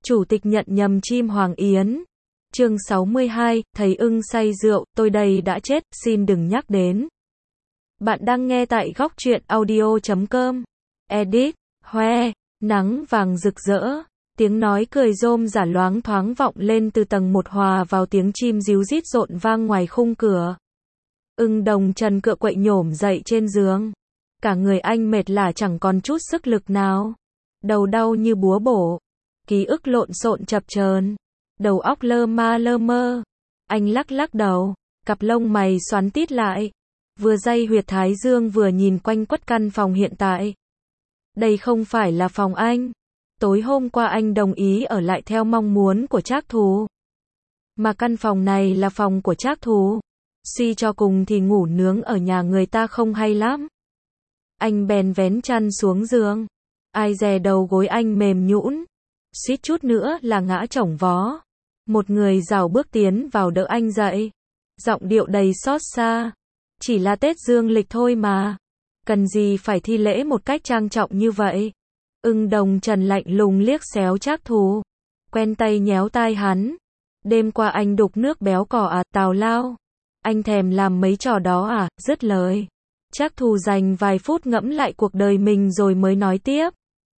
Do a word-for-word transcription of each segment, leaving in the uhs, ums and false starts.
Chủ tịch nhận nhầm chim Hoàng Yến. Chương sáu mươi hai, thấy ưng say rượu, tôi đây đã chết, xin đừng nhắc đến. Bạn đang nghe tại góc truyện audio chấm com. Edit, hoe, nắng vàng rực rỡ, tiếng nói cười rôm rả loáng thoáng vọng lên từ tầng một hòa vào tiếng chim ríu rít rộn vang ngoài khung cửa. Ưng Đồng Trần cựa quậy nhổm dậy trên giường. Cả người anh mệt lả chẳng còn chút sức lực nào. Đầu đau như búa bổ. Ký ức lộn xộn chập chờn. Đầu óc lơ ma lơ mơ. Anh lắc lắc đầu, cặp lông mày xoắn tít lại. Vừa day huyệt thái dương vừa nhìn quanh quất căn phòng hiện tại. Đây không phải là phòng anh. Tối hôm qua anh đồng ý ở lại theo mong muốn của Trác Thù. Mà căn phòng này là phòng của Trác Thù. Suy cho cùng thì ngủ nướng ở nhà người ta không hay lắm. Anh bèn vén chăn xuống giường. Ai dè đầu gối anh mềm nhũn, suýt chút nữa là ngã chổng vó. Một người rảo bước tiến vào đỡ anh dậy. Giọng điệu đầy xót xa. Chỉ là Tết dương lịch thôi mà. Cần gì phải thi lễ một cách trang trọng như vậy. Ưng Đồng Trần lạnh lùng liếc xéo Trác Thù. Quen tay nhéo tai hắn. Đêm qua anh đục nước béo cò à, tào lao. Anh thèm làm mấy trò đó à, dứt lời. Trác Thù dành vài phút ngẫm lại cuộc đời mình rồi mới nói tiếp.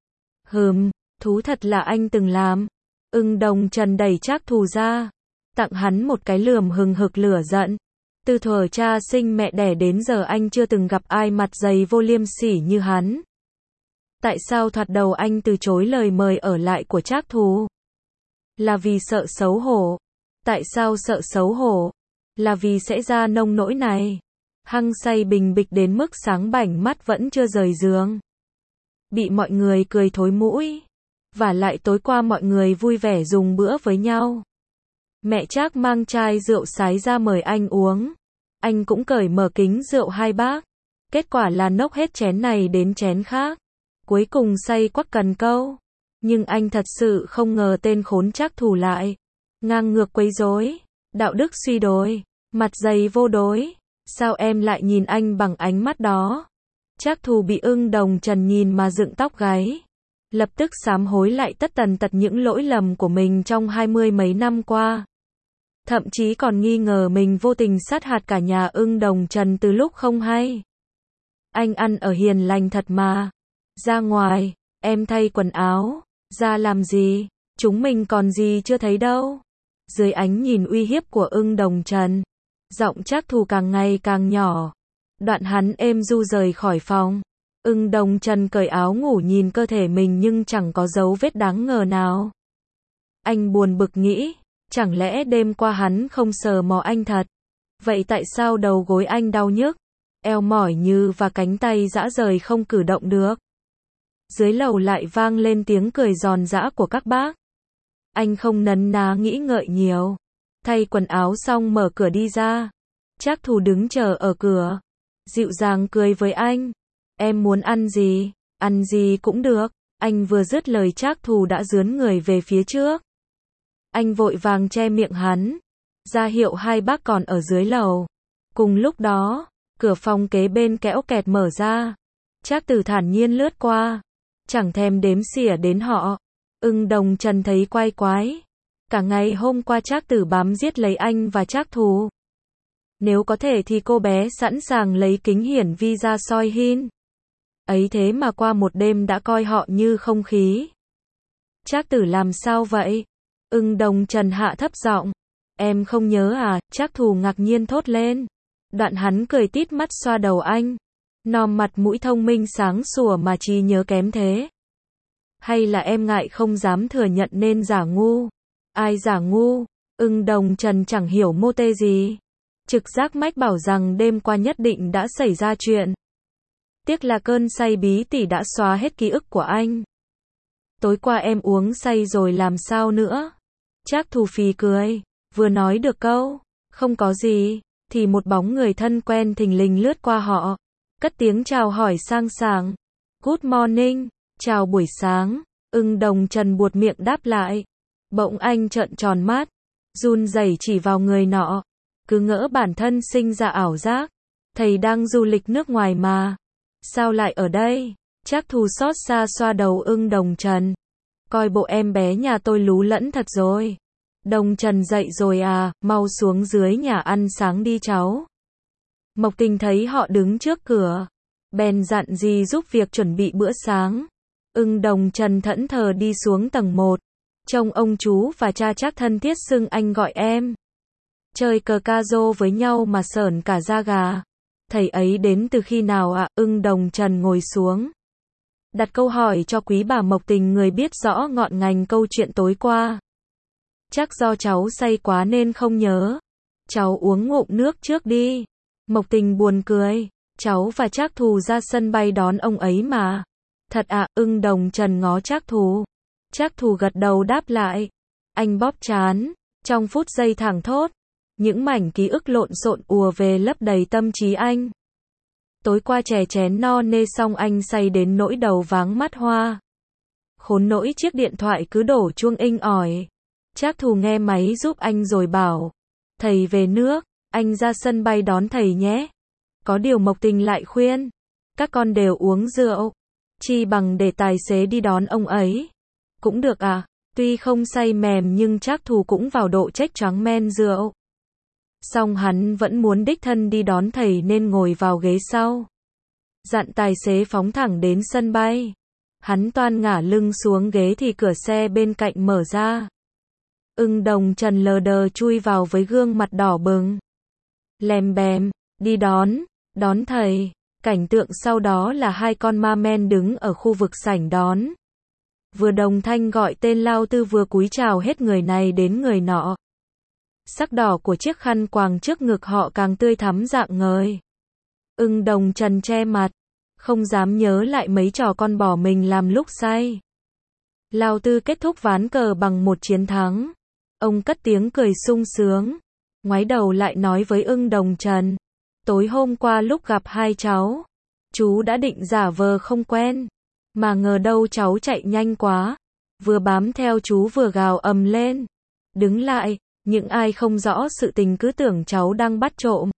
Hừm, thú thật là anh từng làm. Ưng Đồng Trần đẩy Trác Thù ra. Tặng hắn một cái lườm hừng hực lửa giận. Từ thuở cha sinh mẹ đẻ đến giờ anh chưa từng gặp ai mặt dày vô liêm sỉ như hắn. Tại sao thoạt đầu anh từ chối lời mời ở lại của Trác Thù? Là vì sợ xấu hổ. Tại sao sợ xấu hổ? Là vì sẽ ra nông nỗi này. Hăng say bình bịch đến mức sáng bảnh mắt vẫn chưa rời giường. Bị mọi người cười thối mũi. Và lại tối qua mọi người vui vẻ dùng bữa với nhau. Mẹ Trác mang chai rượu sái ra mời anh uống. Anh cũng cởi mở kính rượu hai bác. Kết quả là nốc hết chén này đến chén khác. Cuối cùng say quắc cần câu. Nhưng anh thật sự không ngờ tên khốn Trác Thù lại ngang ngược quấy rối, đạo đức suy đồi, mặt dày vô đối. Sao em lại nhìn anh bằng ánh mắt đó? Trác Thù bị Ưng Đồng Trần nhìn mà dựng tóc gáy. Lập tức sám hối lại tất tần tật những lỗi lầm của mình trong hai mươi mấy năm qua. Thậm chí còn nghi ngờ mình vô tình sát hại cả nhà Ưng Đồng Trần từ lúc không hay. Anh ăn ở hiền lành thật mà. Ra ngoài, em thay quần áo. Ra làm gì? Chúng mình còn gì chưa thấy đâu. Dưới ánh nhìn uy hiếp của Ưng Đồng Trần, giọng Trác Thù càng ngày càng nhỏ. Đoạn hắn êm du rời khỏi phòng. Ưng Đồng Trần cởi áo ngủ nhìn cơ thể mình nhưng chẳng có dấu vết đáng ngờ nào. Anh buồn bực nghĩ, chẳng lẽ đêm qua hắn không sờ mò anh thật? Vậy tại sao đầu gối anh đau nhức, eo mỏi như và cánh tay rã rời không cử động được? Dưới lầu lại vang lên tiếng cười giòn giã của các bác. Anh không nấn ná nghĩ ngợi nhiều. Thay quần áo xong mở cửa đi ra. Trác Thù đứng chờ ở cửa. Dịu dàng cười với anh. Em muốn ăn gì? Ăn gì cũng được. Anh vừa dứt lời Trác Thù đã dướn người về phía trước. Anh vội vàng che miệng hắn. Ra hiệu hai bác còn ở dưới lầu. Cùng lúc đó, cửa phòng kế bên kẽo kẹt mở ra. Trác Tử thản nhiên lướt qua. Chẳng thèm đếm xỉa đến họ. Ưng Đồng Trần thấy quái quái. Cả ngày hôm qua Trác Tử bám giết lấy anh và Trác Thù. Nếu có thể thì cô bé sẵn sàng lấy kính hiển vi ra soi hin. Ấy thế mà qua một đêm đã coi họ như không khí. Trác Tử làm sao vậy? Ưng Đồng Trần hạ thấp giọng. Em không nhớ à? Trác Thù ngạc nhiên thốt lên. Đoạn hắn cười tít mắt xoa đầu anh. Nòm mặt mũi thông minh sáng sủa mà trí nhớ kém thế. Hay là em ngại không dám thừa nhận nên giả ngu? Ai giả ngu? Ưng Đồng Trần chẳng hiểu mô tê gì. Trực giác mách bảo rằng đêm qua nhất định đã xảy ra chuyện. Tiếc là cơn say bí tỉ đã xóa hết ký ức của anh. Tối qua em uống say rồi làm sao nữa? Trác Thù phì cười. Vừa nói được câu không có gì thì một bóng người thân quen thình lình lướt qua họ. Cất tiếng chào hỏi sang sảng. Good morning. Chào buổi sáng. Ưng Đồng Trần buột miệng đáp lại. Bỗng anh trợn tròn mắt. Run rẩy chỉ vào người nọ. Cứ ngỡ bản thân sinh ra ảo giác. Thầy đang du lịch nước ngoài mà. Sao lại ở đây? Trác Thù xót xa xoa đầu Ưng Đồng Trần. Coi bộ em bé nhà tôi lú lẫn thật rồi. Đồng Trần dậy rồi à, mau xuống dưới nhà ăn sáng đi cháu. Mộc Tình thấy họ đứng trước cửa, bèn dặn dì giúp việc chuẩn bị bữa sáng. Ưng Đồng Trần thẫn thờ đi xuống tầng một, trông ông chú và cha Trác thân thiết xưng anh gọi em. Chơi cờ ca rô với nhau mà sởn cả da gà. Thầy ấy đến từ khi nào ạ? À? Ưng Đồng Trần ngồi xuống, đặt câu hỏi cho quý bà Mộc Tình, người biết rõ ngọn ngành câu chuyện tối qua. Chắc do cháu say quá nên không nhớ. Cháu uống ngụm nước trước đi. Mộc Tình buồn cười. Cháu và Trác Thù ra sân bay đón ông ấy mà. Thật ạ? À? Ưng Đồng Trần ngó Trác Thù. Trác Thù gật đầu đáp lại. Anh bóp trán, trong phút giây thảng thốt, những mảnh ký ức lộn xộn ùa về lấp đầy tâm trí anh. Tối qua chè chén no nê xong anh say đến nỗi đầu váng mắt hoa. Khốn nỗi chiếc điện thoại cứ đổ chuông inh ỏi. Trác Thù nghe máy giúp anh rồi bảo, thầy về nước, anh ra sân bay đón thầy nhé. Có điều Mộc Tình lại khuyên, các con đều uống rượu, chi bằng để tài xế đi đón ông ấy. Cũng được à, tuy không say mềm nhưng Trác Thù cũng vào độ trách choáng men rượu. Song hắn vẫn muốn đích thân đi đón thầy nên ngồi vào ghế sau, dặn tài xế phóng thẳng đến sân bay. Hắn toan ngả lưng xuống ghế thì cửa xe bên cạnh mở ra. Ưng Đồng Trần lờ đờ chui vào với gương mặt đỏ bừng. Lèm bèm, đi đón, đón thầy. Cảnh tượng sau đó là hai con ma men đứng ở khu vực sảnh đón. Vừa đồng thanh gọi tên Lao Tư vừa cúi chào hết người này đến người nọ. Sắc đỏ của chiếc khăn quàng trước ngực họ càng tươi thắm rạng ngời. Ưng Đồng Trần che mặt, không dám nhớ lại mấy trò con bỏ mình làm lúc say. Lao Tư kết thúc ván cờ bằng một chiến thắng. Ông cất tiếng cười sung sướng, ngoái đầu lại nói với Ưng Đồng Trần. Tối hôm qua lúc gặp hai cháu, chú đã định giả vờ không quen. Mà ngờ đâu cháu chạy nhanh quá, vừa bám theo chú vừa gào ầm lên. Đứng lại, những ai không rõ sự tình cứ tưởng cháu đang bắt trộm.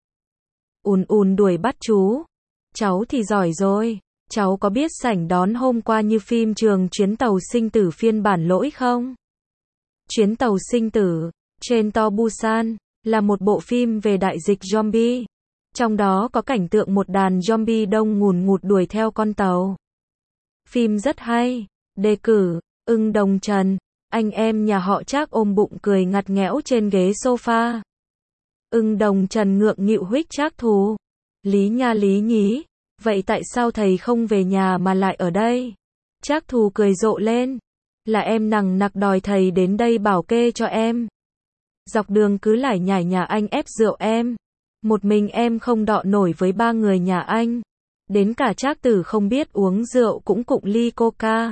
Ùn ùn đuổi bắt chú. Cháu thì giỏi rồi. Cháu có biết sảnh đón hôm qua như phim trường Chuyến tàu sinh tử phiên bản lỗi không? Chuyến tàu sinh tử, Train to Busan, là một bộ phim về đại dịch zombie. Trong đó có cảnh tượng một đàn zombie đông ngùn ngụt đuổi theo con tàu. Phim rất hay. Đề cử, Ưng Đồng Trần. Anh em nhà họ Trác ôm bụng cười ngặt nghẽo trên ghế sofa. Ưng Đồng Trần ngượng nghịu huých Trác Thù. Lý nha lý nhí. Vậy tại sao thầy không về nhà mà lại ở đây? Trác Thù cười rộ lên. Là em nằng nặc đòi thầy đến đây bảo kê cho em. Dọc đường cứ lải nhải nhà anh ép rượu em. Một mình em không đọ nổi với ba người nhà anh. Đến cả Trác Tử không biết uống rượu cũng cụng ly coca.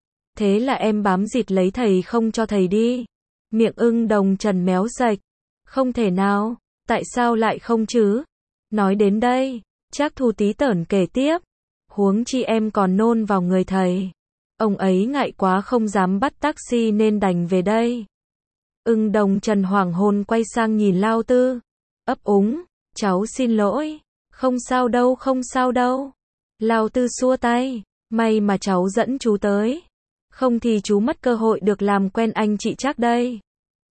Thế là em bám dịt lấy thầy không cho thầy đi. Miệng Ưng Đồng Trần méo rạch. Không thể nào, tại sao lại không chứ? Nói đến đây, Trác Thù tí tởn kể tiếp. Huống chi em còn nôn vào người thầy. Ông ấy ngại quá không dám bắt taxi nên đành về đây. Ưng Đồng Trần hoảng hồn quay sang nhìn Lao Tư. Ấp úng, cháu xin lỗi. Không sao đâu, không sao đâu. Lao Tư xua tay. May mà cháu dẫn chú tới. Không thì chú mất cơ hội được làm quen anh chị Trác đây.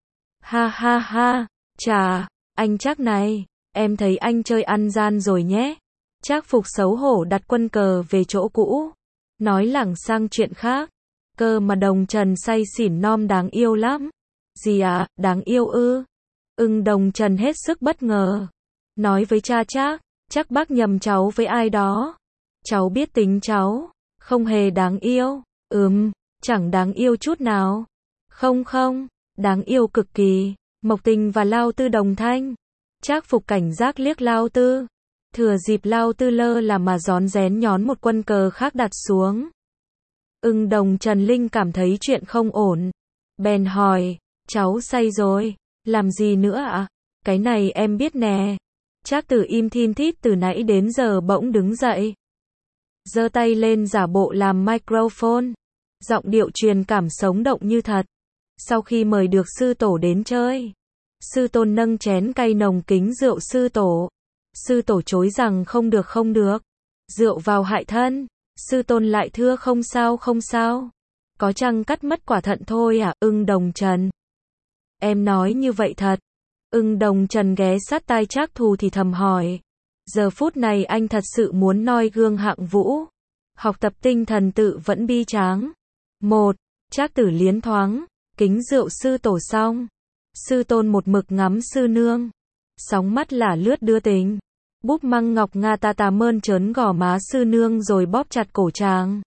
Ha ha ha, chà, anh Trác này, em thấy anh chơi ăn gian rồi nhé. Trác Phục xấu hổ đặt quân cờ về chỗ cũ. Nói lảng sang chuyện khác. Cơ mà Đồng Trần say xỉn nom đáng yêu lắm. Gì ạ, à, đáng yêu ư? Ưng Đồng Trần hết sức bất ngờ. Nói với cha Trác, chắc bác nhầm cháu với ai đó. Cháu biết tính cháu, không hề đáng yêu. Ừm, chẳng đáng yêu chút nào. Không không, đáng yêu cực kỳ. Mộc Tình và Lao Tư đồng thanh. Trác Phục cảnh giác liếc Lao Tư. Thừa dịp Lao Tư lơ là mà rón rén nhón một quân cờ khác đặt xuống. Ưng Đồng Trần Linh cảm thấy chuyện không ổn. Bèn hỏi, cháu say rồi, làm gì nữa ạ? À? Cái này em biết nè. Trác Tử im thin thít từ nãy đến giờ bỗng đứng dậy. Giơ tay lên giả bộ làm microphone. Giọng điệu truyền cảm sống động như thật. Sau khi mời được sư tổ đến chơi, sư tôn nâng chén cay nồng kính rượu sư tổ. Sư tổ chối rằng không được không được. Rượu vào hại thân. Sư tôn lại thưa không sao không sao. Có chăng cắt mất quả thận thôi à, ưng Đồng Trần? Em nói như vậy thật. Ưng Đồng Trần ghé sát tai Trác Thù thì thầm hỏi. Giờ phút này anh thật sự muốn noi gương Hạng Vũ. Học tập tinh thần tự vẫn bi tráng. Một, Trác Tử liến thoáng, kính rượu sư tổ xong. Sư tôn một mực ngắm sư nương. Sóng mắt là lướt đưa tình. Búp măng ngọc nga ta ta mơn trớn gò má sư nương rồi bóp chặt cổ chàng.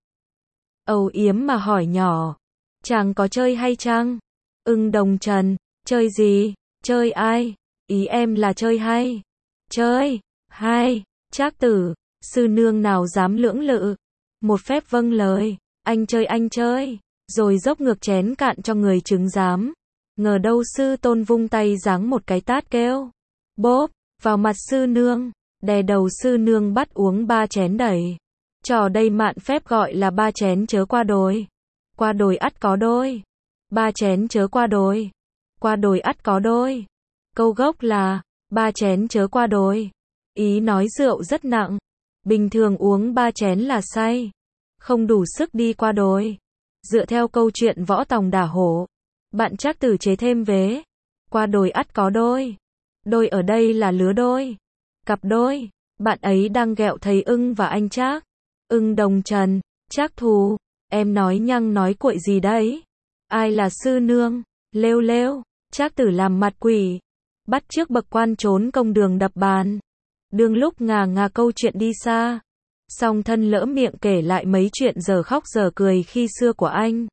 Âu yếm mà hỏi nhỏ. Chàng có chơi hay chăng? Ưng Đồng Trần, chơi gì? Chơi ai? Ý em là chơi hay? Chơi, hay, Trác Tử, sư nương nào dám lưỡng lự. Một phép vâng lời, anh chơi anh chơi, rồi dốc ngược chén cạn cho người chứng giám. Ngờ đâu sư tôn vung tay giáng một cái tát kêu. Bốp, vào mặt sư nương, đè đầu sư nương bắt uống ba chén đầy. Trò đây mạn phép gọi là ba chén chớ qua đồi. Qua đồi ắt có đôi. Ba chén chớ qua đồi. Qua đồi ắt có đôi. Câu gốc là, ba chén chớ qua đồi. Ý nói rượu rất nặng. Bình thường uống ba chén là say. Không đủ sức đi qua đồi. Dựa theo câu chuyện võ tòng đả hổ. Bạn Trác Tử chế thêm vế. Qua đồi ắt có đôi. Đôi ở đây là lứa đôi. Cặp đôi. Bạn ấy đang ghẹo thầy Ưng và anh Trác. Ưng Đồng Trần, Trác Thù. Em nói nhăng nói cuội gì đấy? Ai là sư nương? Lêu lêu. Trác Tử làm mặt quỷ. Bắt trước bậc quan trốn công đường đập bàn. Đương lúc ngà ngà câu chuyện đi xa. Song thân lỡ miệng kể lại mấy chuyện giờ khóc giờ cười khi xưa của anh.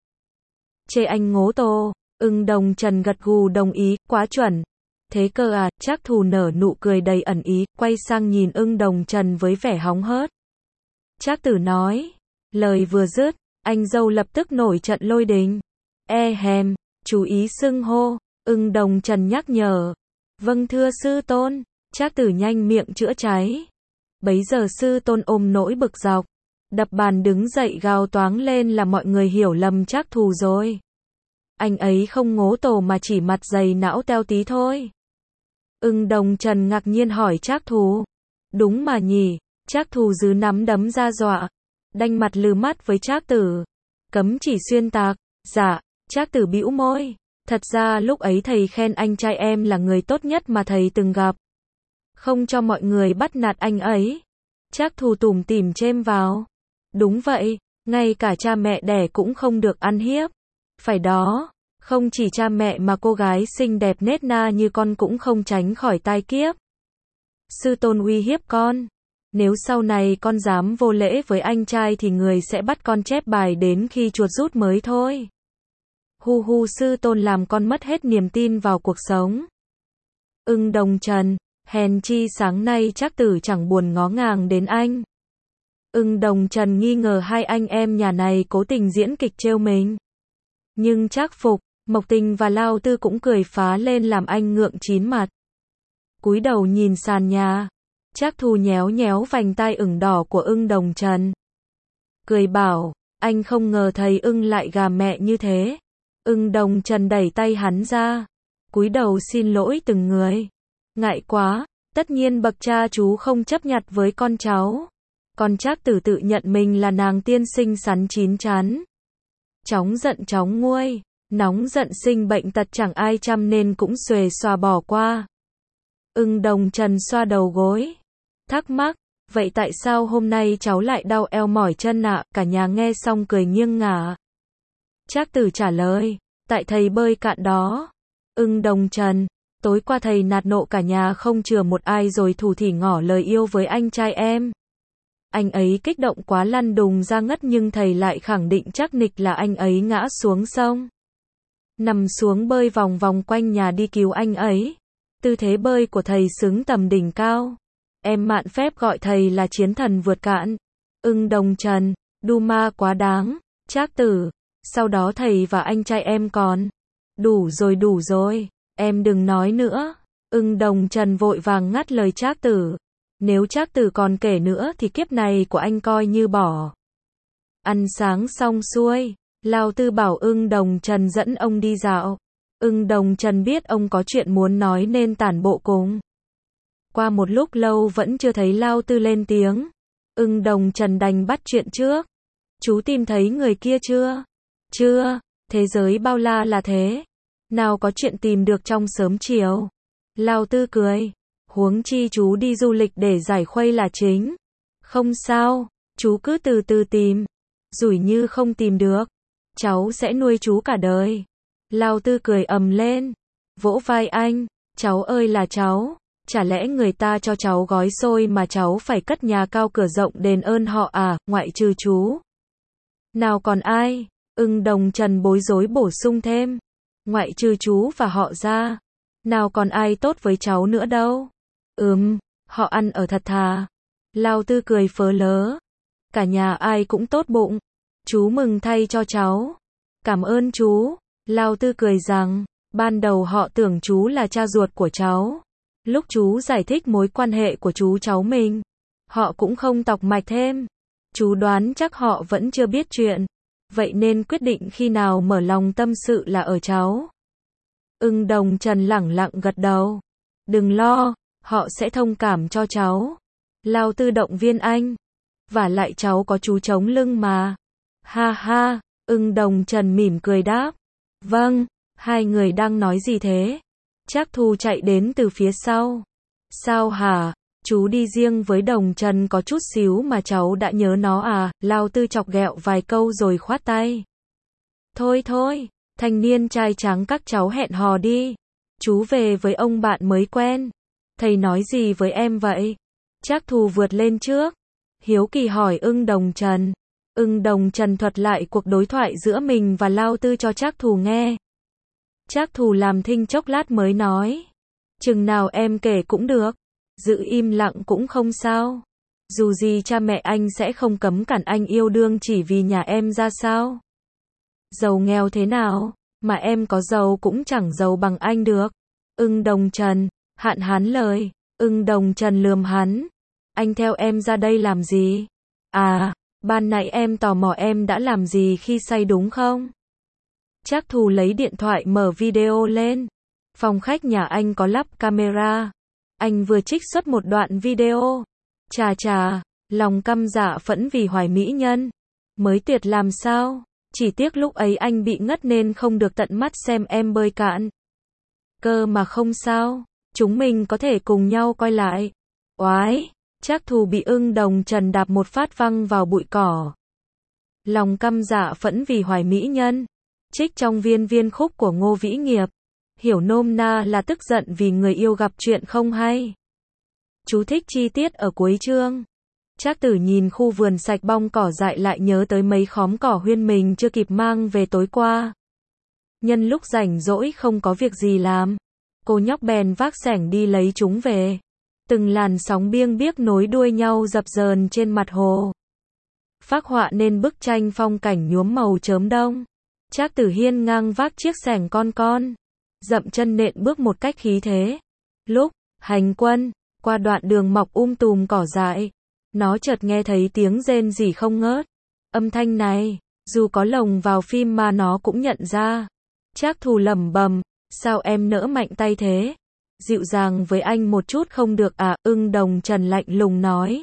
Chê anh ngố tô. Ưng Đồng Trần gật gù đồng ý, quá chuẩn. Thế cơ à, Trác Thù nở nụ cười đầy ẩn ý, quay sang nhìn Ưng Đồng Trần với vẻ hóng hớt. Trác Tử nói. Lời vừa dứt, anh dâu lập tức nổi trận lôi đình. E hèm, chú ý xưng hô. Ưng Đồng Trần nhắc nhở. Vâng thưa sư tôn. Trác Tử nhanh miệng chữa cháy. Bấy giờ sư tôn ôm nỗi bực dọc. Đập bàn đứng dậy gào toáng lên là mọi người hiểu lầm Trác Thù rồi. Anh ấy không ngố tổ mà chỉ mặt dày não teo tí thôi. Ưng Đồng Trần ngạc nhiên hỏi Trác Thù. Đúng mà nhỉ, Trác Thù giứ nắm đấm ra dọa. Đanh mặt lừ mắt với Trác Tử. Cấm chỉ xuyên tạc. Dạ, Trác Tử bĩu môi. Thật ra lúc ấy thầy khen anh trai em là người tốt nhất mà thầy từng gặp. Không cho mọi người bắt nạt anh ấy. Trác Thù tủm tỉm chêm vào. Đúng vậy, ngay cả cha mẹ đẻ cũng không được ăn hiếp. Phải đó, không chỉ cha mẹ mà cô gái xinh đẹp nết na như con cũng không tránh khỏi tai kiếp. Sư tôn uy hiếp con. Nếu sau này con dám vô lễ với anh trai thì người sẽ bắt con chép bài đến khi chuột rút mới thôi. Hu hu, sư tôn làm con mất hết niềm tin vào cuộc sống. Ưng Đồng Trần, hèn chi sáng nay Trác Tử chẳng buồn ngó ngàng đến anh. Ưng Đồng Trần nghi ngờ hai anh em nhà này cố tình diễn kịch trêu mình. Nhưng Trác Phục, Mộc Tình và Lao Tư cũng cười phá lên làm anh ngượng chín mặt. Cúi đầu nhìn sàn nhà. Trác Thù nhéo nhéo vành tai ửng đỏ của Ưng Đồng Trần. Cười bảo, anh không ngờ thầy Ưng lại gà mẹ như thế. Ưng Đồng Trần đẩy tay hắn ra. Cúi đầu xin lỗi từng người. Ngại quá, tất nhiên bậc cha chú không chấp nhặt với con cháu. Còn Trác Tử tự nhận mình là nàng tiên xinh xắn chín chắn. Chóng giận chóng nguôi, nóng giận sinh bệnh tật chẳng ai chăm nên cũng xuề xòa bỏ qua. Ưng Đồng Trần xoa đầu gối. Thắc mắc, vậy tại sao hôm nay cháu lại đau eo mỏi chân ạ? Cả nhà nghe xong cười nghiêng ngả. Trác Tử trả lời, tại thầy bơi cạn đó. Ưng Đồng Trần, tối qua thầy nạt nộ cả nhà không chừa một ai rồi thủ thỉ ngỏ lời yêu với anh trai em. Anh ấy kích động quá lăn đùng ra ngất nhưng thầy lại khẳng định chắc nịch là anh ấy ngã xuống sông. Nằm xuống bơi vòng vòng quanh nhà đi cứu anh ấy. Tư thế bơi của thầy xứng tầm đỉnh cao. Em mạn phép gọi thầy là chiến thần vượt cạn. Ưng Đồng Trần, đu ma quá đáng. Trác Tử, sau đó thầy và anh trai em còn. Đủ rồi đủ rồi, em đừng nói nữa. Ưng Đồng Trần vội vàng ngắt lời Trác Tử. Nếu Trác Tử còn kể nữa thì kiếp này của anh coi như bỏ. Ăn sáng xong xuôi, Lao Tư bảo Ưng Đồng Trần dẫn ông đi dạo. Ưng Đồng Trần biết ông có chuyện muốn nói nên tản bộ cùng. Qua một lúc lâu vẫn chưa thấy Lao Tư lên tiếng. Ưng Đồng Trần đành bắt chuyện trước. Chú tìm thấy người kia chưa? Chưa, thế giới bao la là thế. Nào có chuyện tìm được trong sớm chiều. Lao Tư cười. Huống chi chú đi du lịch để giải khuây là chính. Không sao, chú cứ từ từ tìm. Rủi như không tìm được, cháu sẽ nuôi chú cả đời. Lao Tư cười ầm lên. Vỗ vai anh. Cháu ơi là cháu. Chả lẽ người ta cho cháu gói xôi mà cháu phải cất nhà cao cửa rộng đền ơn họ à, ngoại trừ chú. Nào còn ai? Ưng Đồng Trần bối rối bổ sung thêm. Ngoại trừ chú và họ ra. Nào còn ai tốt với cháu nữa đâu. Ừm, họ ăn ở thật thà. Lao Tư cười phớ lớ. Cả nhà ai cũng tốt bụng. Chú mừng thay cho cháu. Cảm ơn chú. Lao Tư cười rằng, ban đầu họ tưởng chú là cha ruột của cháu. Lúc chú giải thích mối quan hệ của chú cháu mình, họ cũng không tọc mạch thêm. Chú đoán chắc họ vẫn chưa biết chuyện. Vậy nên quyết định khi nào mở lòng tâm sự là ở cháu. Ưng Đồng Trần lẳng lặng gật đầu. Đừng lo, họ sẽ thông cảm cho cháu. Lao Tư động viên anh. Và lại cháu có chú chống lưng mà. Ha ha, Ưng Đồng Trần mỉm cười đáp. Vâng, hai người đang nói gì thế? Trác Thù chạy đến từ phía sau. Sao hả? Chú đi riêng với Đồng Trần có chút xíu mà cháu đã nhớ nó à? Lao Tư chọc ghẹo vài câu rồi khoát tay. Thôi thôi, thanh niên trai tráng các cháu hẹn hò đi. Chú về với ông bạn mới quen. Thầy nói gì với em vậy? Trác Thù vượt lên trước. Hiếu kỳ hỏi Ưng Đồng Trần. Ưng Đồng Trần thuật lại cuộc đối thoại giữa mình và Lao Tư cho Trác Thù nghe. Trác Thù làm thinh chốc lát mới nói. Chừng nào em kể cũng được. Giữ im lặng cũng không sao. Dù gì cha mẹ anh sẽ không cấm cản anh yêu đương chỉ vì nhà em ra sao. Giàu nghèo thế nào, mà em có giàu cũng chẳng giàu bằng anh được. Ưng Đồng Trần, hạn hán lời. Ưng Đồng Trần lườm hắn. Anh theo em ra đây làm gì? À, ban nãy em tò mò em đã làm gì khi say đúng không? Trác Thù lấy điện thoại mở video lên. Phòng khách nhà anh có lắp camera. Anh vừa trích xuất một đoạn video. Chà chà, lòng căm dạ phẫn vì Hoài mỹ nhân. Mới tuyệt làm sao? Chỉ tiếc lúc ấy anh bị ngất nên không được tận mắt xem em bơi cạn. Cơ mà không sao, chúng mình có thể cùng nhau coi lại. Oái, Trác Thù bị Ưng Đồng Trần đạp một phát văng vào bụi cỏ. Lòng căm dạ phẫn vì Hoài mỹ nhân. Trích trong Viên Viên khúc của Ngô Vĩ Nghiệp. Hiểu nôm na là tức giận vì người yêu gặp chuyện không hay. Chú thích chi tiết ở cuối chương. Trác Tử nhìn khu vườn sạch bong cỏ dại lại nhớ tới mấy khóm cỏ huyên mình chưa kịp mang về tối qua. Nhân lúc rảnh rỗi không có việc gì làm, cô nhóc bèn vác xẻng đi lấy chúng về. Từng làn sóng biêng biếc nối đuôi nhau dập dờn trên mặt hồ. Phác họa nên bức tranh phong cảnh nhuốm màu chớm đông. Trác Tử hiên ngang vác chiếc xẻng con con, dậm chân nện bước một cách khí thế. Lúc hành quân qua đoạn đường mọc um tùm cỏ dại, nó chợt nghe thấy tiếng rên rỉ không ngớt. Âm thanh này, dù có lồng vào phim mà nó cũng nhận ra. Trác Thù lẩm bẩm, sao em nỡ mạnh tay thế? Dịu dàng với anh một chút không được à? Ưng Đồng Trần lạnh lùng nói.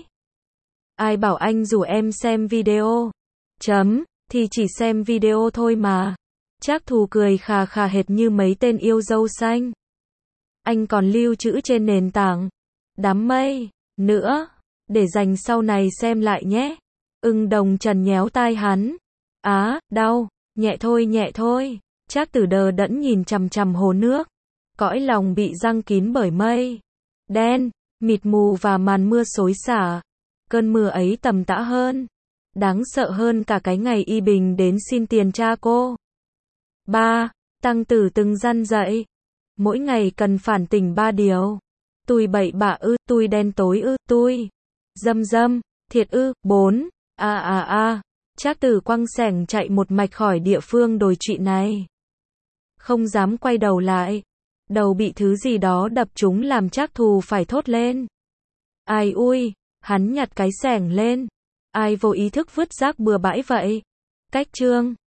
Ai bảo anh rủ em xem video? Chấm, thì chỉ xem video thôi mà. Trác Thù cười khà khà hệt như mấy tên yêu dâu xanh. Anh còn lưu trữ trên nền tảng đám mây nữa, để dành sau này xem lại nhé. Ưng Đồng Trần nhéo tai hắn. Á, đau, nhẹ thôi nhẹ thôi. Trác Tử đờ đẫn nhìn chằm chằm hồ nước. Cõi lòng bị giăng kín bởi mây đen, mịt mù và màn mưa xối xả. Cơn mưa ấy tầm tã hơn, đáng sợ hơn cả cái ngày Y Bình đến xin tiền cha cô. Ba, Tăng Tử từng răn dạy. Mỗi ngày cần phản tỉnh ba điều. Tui bậy bạ ư, tui đen tối ư, tui dâm dâm, thiệt ư. Bốn, a a a. Trác Tử quăng xẻng chạy một mạch khỏi địa phương đồi trụy này. Không dám quay đầu lại. Đầu bị thứ gì đó đập trúng làm Trác Thù phải thốt lên. Ai ui, hắn nhặt cái xẻng lên. Ai vô ý thức vứt rác bừa bãi vậy? Cách chương